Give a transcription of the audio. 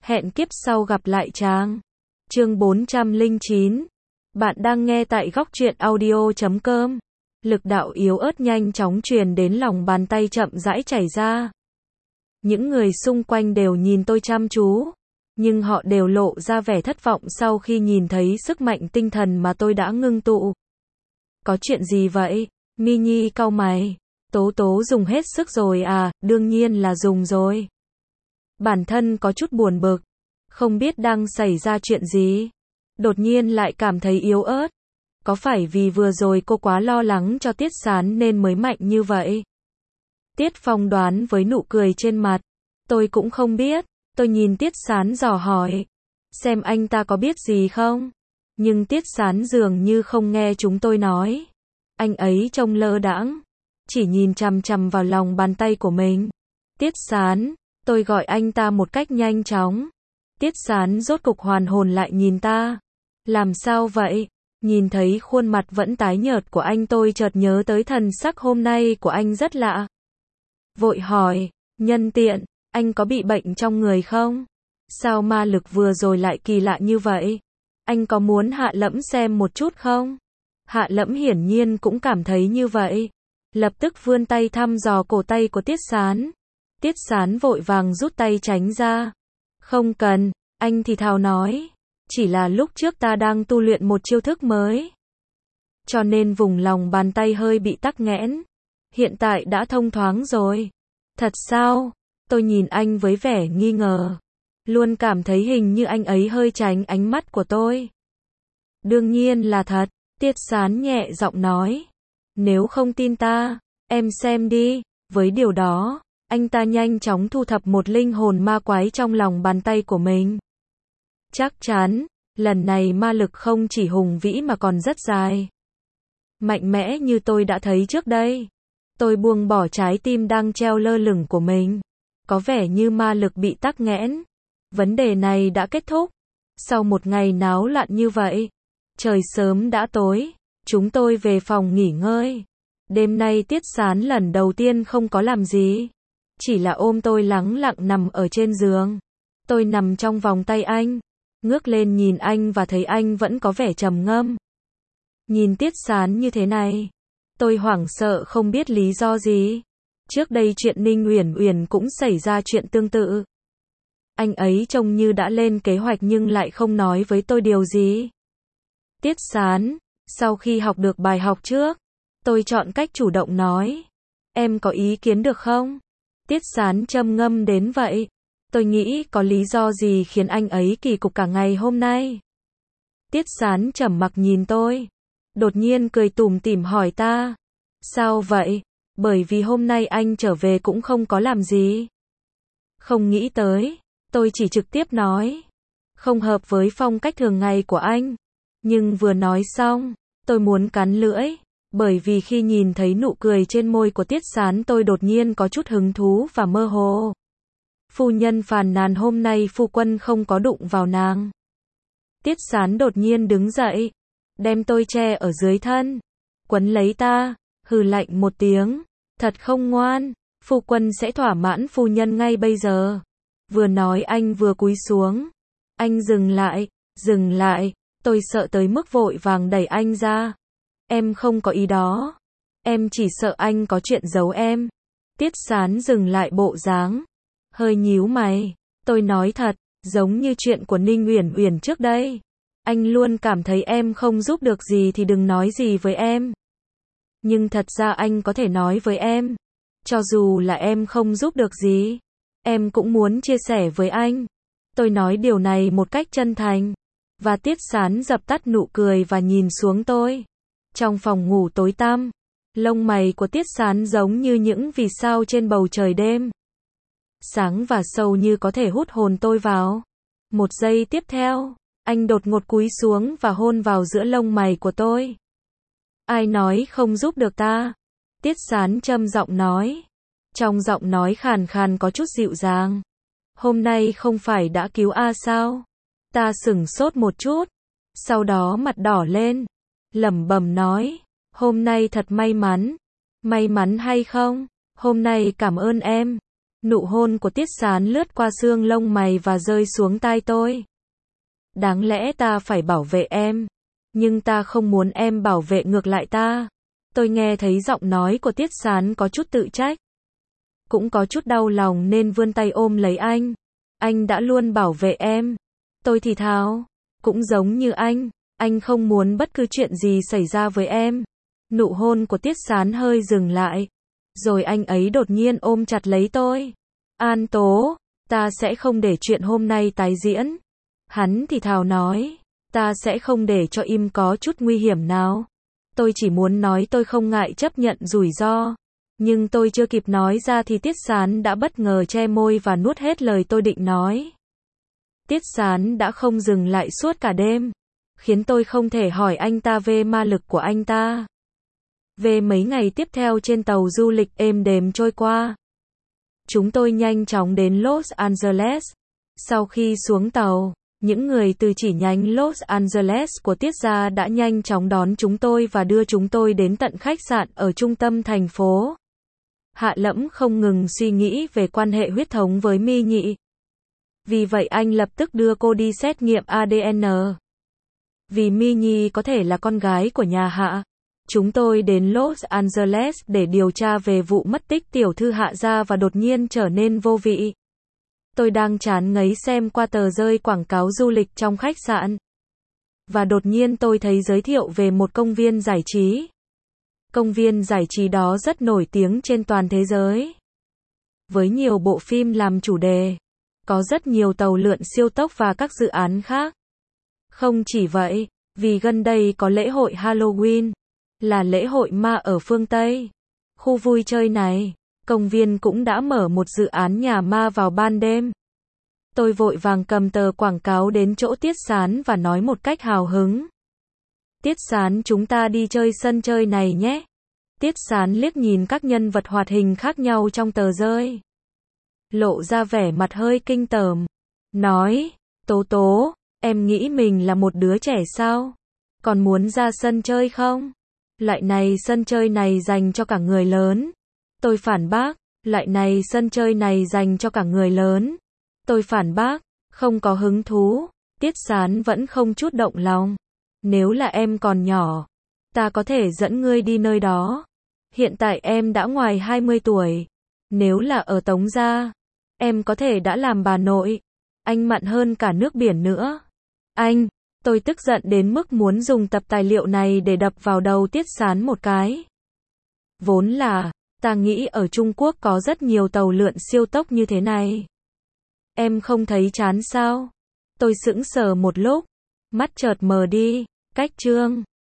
Hẹn kiếp sau gặp lại chàng. Chương 409. Bạn đang nghe tại góc truyện audio.com. Lực đạo yếu ớt nhanh chóng truyền đến lòng bàn tay chậm rãi chảy ra. Những người xung quanh đều nhìn tôi chăm chú, nhưng họ đều lộ ra vẻ thất vọng sau khi nhìn thấy sức mạnh tinh thần mà tôi đã ngưng tụ. Có chuyện gì vậy? Mini cau mày. Tố Tố dùng hết sức rồi à? Đương nhiên là dùng rồi. Bản thân có chút buồn bực, không biết đang xảy ra chuyện gì. Đột nhiên lại cảm thấy yếu ớt. Có phải vì vừa rồi cô quá lo lắng cho Tiết Sán nên mới mạnh như vậy? Tiết Phong đoán với nụ cười trên mặt. Tôi cũng không biết. Tôi nhìn Tiết Sán dò hỏi, xem anh ta có biết gì không? Nhưng Tiết Sán dường như không nghe chúng tôi nói. Anh ấy trông lơ đãng, chỉ nhìn chằm chằm vào lòng bàn tay của mình. Tiết Sán, tôi gọi anh ta một cách nhanh chóng. Tiết Sán rốt cục hoàn hồn lại nhìn ta. Làm sao vậy? Nhìn thấy khuôn mặt vẫn tái nhợt của anh, tôi chợt nhớ tới thần sắc hôm nay của anh rất lạ. Vội hỏi, nhân tiện, anh có bị bệnh trong người không? Sao ma lực vừa rồi lại kỳ lạ như vậy? Anh có muốn Hạ Lẫm xem một chút không? Hạ Lẫm hiển nhiên cũng cảm thấy như vậy. Lập tức vươn tay thăm dò cổ tay của Tiết Sán. Tiết Sán vội vàng rút tay tránh ra. Không cần, anh thì thào nói. Chỉ là lúc trước ta đang tu luyện một chiêu thức mới, cho nên vùng lòng bàn tay hơi bị tắc nghẽn. Hiện tại đã thông thoáng rồi. Thật sao? Tôi nhìn anh với vẻ nghi ngờ. Luôn cảm thấy hình như anh ấy hơi tránh ánh mắt của tôi. Đương nhiên là thật. Tiết Sán nhẹ giọng nói. Nếu không tin ta, em xem đi. Với điều đó, anh ta nhanh chóng thu thập một linh hồn ma quái trong lòng bàn tay của mình. Chắc chắn, lần này ma lực không chỉ hùng vĩ mà còn rất dài. Mạnh mẽ như tôi đã thấy trước đây. Tôi buông bỏ trái tim đang treo lơ lửng của mình. Có vẻ như ma lực bị tắc nghẽn. Vấn đề này đã kết thúc. Sau một ngày náo loạn như vậy, trời sớm đã tối, chúng tôi về phòng nghỉ ngơi. Đêm nay Tiết Sán lần đầu tiên không có làm gì, chỉ là ôm tôi lắng lặng nằm ở trên giường. Tôi nằm trong vòng tay anh, ngước lên nhìn anh và thấy anh vẫn có vẻ trầm ngâm. Nhìn Tiết Sán như thế này, tôi hoảng sợ không biết lý do gì. Trước đây chuyện Ninh Uyển Uyển cũng xảy ra chuyện tương tự. Anh ấy trông như đã lên kế hoạch nhưng lại không nói với tôi điều gì. Tiết Sán, sau khi học được bài học trước, tôi chọn cách chủ động nói. Em có ý kiến được không? Tiết Sán trầm ngâm đến vậy. Tôi nghĩ có lý do gì khiến anh ấy kỳ cục cả ngày hôm nay. Tiết Sán trầm mặc nhìn tôi. Đột nhiên cười tủm tỉm hỏi ta. Sao vậy? Bởi vì hôm nay anh trở về cũng không có làm gì. Không nghĩ tới. Tôi chỉ trực tiếp nói. Không hợp với phong cách thường ngày của anh. Nhưng vừa nói xong, tôi muốn cắn lưỡi. Bởi vì khi nhìn thấy nụ cười trên môi của Tiết Sán, tôi đột nhiên có chút hứng thú và mơ hồ. Phu nhân phàn nàn hôm nay phu quân không có đụng vào nàng. Tiết Sán đột nhiên đứng dậy, đem tôi che ở dưới thân, quấn lấy ta, hừ lạnh một tiếng. Thật không ngoan, phu quân sẽ thỏa mãn phu nhân ngay bây giờ. Vừa nói anh vừa cúi xuống. Anh dừng lại, tôi sợ tới mức vội vàng đẩy anh ra. Em không có ý đó. Em chỉ sợ anh có chuyện giấu em. Tiết Sán dừng lại bộ dáng, hơi nhíu mày. Tôi nói thật, giống như chuyện của Ninh Uyển Uyển trước đây. Anh luôn cảm thấy em không giúp được gì thì đừng nói gì với em. Nhưng thật ra anh có thể nói với em. Cho dù là em không giúp được gì, em cũng muốn chia sẻ với anh. Tôi nói điều này một cách chân thành. Và Tiết Sán dập tắt nụ cười và nhìn xuống tôi. Trong phòng ngủ tối tăm, lông mày của Tiết Sán giống như những vì sao trên bầu trời đêm. Sáng và sâu như có thể hút hồn tôi vào. Một giây tiếp theo, anh đột ngột cúi xuống và hôn vào giữa lông mày của tôi. Ai nói không giúp được ta? Tiết Sán trầm giọng nói. Trong giọng nói khàn khàn có chút dịu dàng. Hôm nay không phải đã cứu A sao? Ta sửng sốt một chút, sau đó mặt đỏ lên, lẩm bẩm nói, hôm nay thật may mắn. May mắn hay không? Hôm nay cảm ơn em. Nụ hôn của Tiết Sán lướt qua xương lông mày và rơi xuống tai tôi. Đáng lẽ ta phải bảo vệ em, nhưng ta không muốn em bảo vệ ngược lại ta. Tôi nghe thấy giọng nói của Tiết Sán có chút tự trách. Cũng có chút đau lòng nên vươn tay ôm lấy anh. Anh đã luôn bảo vệ em. Tôi thì thào. Cũng giống như anh không muốn bất cứ chuyện gì xảy ra với em. Nụ hôn của Tiết Sán hơi dừng lại. Rồi anh ấy đột nhiên ôm chặt lấy tôi. An Tố, ta sẽ không để chuyện hôm nay tái diễn. Hắn thì thào nói, ta sẽ không để cho im có chút nguy hiểm nào. Tôi chỉ muốn nói tôi không ngại chấp nhận rủi ro. Nhưng tôi chưa kịp nói ra thì Tiết Sán đã bất ngờ che môi và nuốt hết lời tôi định nói. Tiết Sán đã không dừng lại suốt cả đêm, khiến tôi không thể hỏi anh ta về ma lực của anh ta. Về mấy ngày tiếp theo trên tàu du lịch êm đềm trôi qua, chúng tôi nhanh chóng đến Los Angeles. Sau khi xuống tàu, những người từ chỉ nhánh Los Angeles của Tiết gia đã nhanh chóng đón chúng tôi và đưa chúng tôi đến tận khách sạn ở trung tâm thành phố. Hạ Lẫm không ngừng suy nghĩ về quan hệ huyết thống với My Nhị. Vì vậy anh lập tức đưa cô đi xét nghiệm ADN. Vì My Nhi có thể là con gái của nhà Hạ. Chúng tôi đến Los Angeles để điều tra về vụ mất tích tiểu thư Hạ gia và đột nhiên trở nên vô vị. Tôi đang chán ngấy xem qua tờ rơi quảng cáo du lịch trong khách sạn. Và đột nhiên tôi thấy giới thiệu về một công viên giải trí. Công viên giải trí đó rất nổi tiếng trên toàn thế giới. Với nhiều bộ phim làm chủ đề. Có rất nhiều tàu lượn siêu tốc và các dự án khác. Không chỉ vậy, vì gần đây có lễ hội Halloween, là lễ hội ma ở phương Tây. Khu vui chơi này, công viên cũng đã mở một dự án nhà ma vào ban đêm. Tôi vội vàng cầm tờ quảng cáo đến chỗ Tiết Sán và nói một cách hào hứng. Tiết Sán, chúng ta đi chơi sân chơi này nhé. Tiết Sán liếc nhìn các nhân vật hoạt hình khác nhau trong tờ rơi. Lộ ra vẻ mặt hơi kinh tởm. Nói, Tố Tố, em nghĩ mình là một đứa trẻ sao? Còn muốn ra sân chơi không? Loại này sân chơi này dành cho cả người lớn. Tôi phản bác, loại này sân chơi này dành cho cả người lớn. Tôi phản bác, không có hứng thú. Tiết Sán vẫn không chút động lòng. Nếu là em còn nhỏ, ta có thể dẫn ngươi đi nơi đó. Hiện tại em đã ngoài 20 tuổi. Nếu là ở Tống gia, em có thể đã làm bà nội. Anh mặn hơn cả nước biển nữa. Tôi tức giận đến mức muốn dùng tập tài liệu này để đập vào đầu Tiết Sán một cái. Vốn là, ta nghĩ ở Trung Quốc có rất nhiều tàu lượn siêu tốc như thế này. Em không thấy chán sao? Tôi sững sờ một lúc, mắt chợt mờ đi. Cách chương